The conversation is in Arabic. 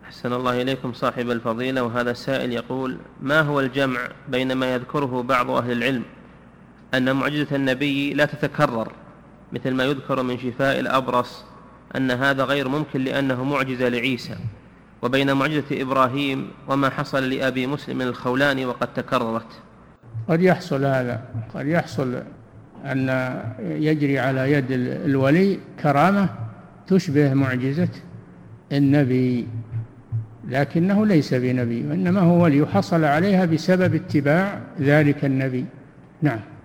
أحسن الله إليكم صاحب الفضيلة. وهذا السائل يقول: ما هو الجمع بين ما يذكره بعض أهل العلم أن معجزة النبي لا تتكرر، مثل ما يذكر من شفاء الأبرص أن هذا غير ممكن لأنه معجزة لعيسى، وبين معجزة إبراهيم وما حصل لأبي مسلم الخولاني وقد تكررت؟ قد يحصل هذا، قد يحصل أن يجري على يد الولي كرامة تشبه معجزة النبي، لكنه ليس بنبي، وإنما هو ولي حصل عليها بسبب اتباع ذلك النبي. نعم.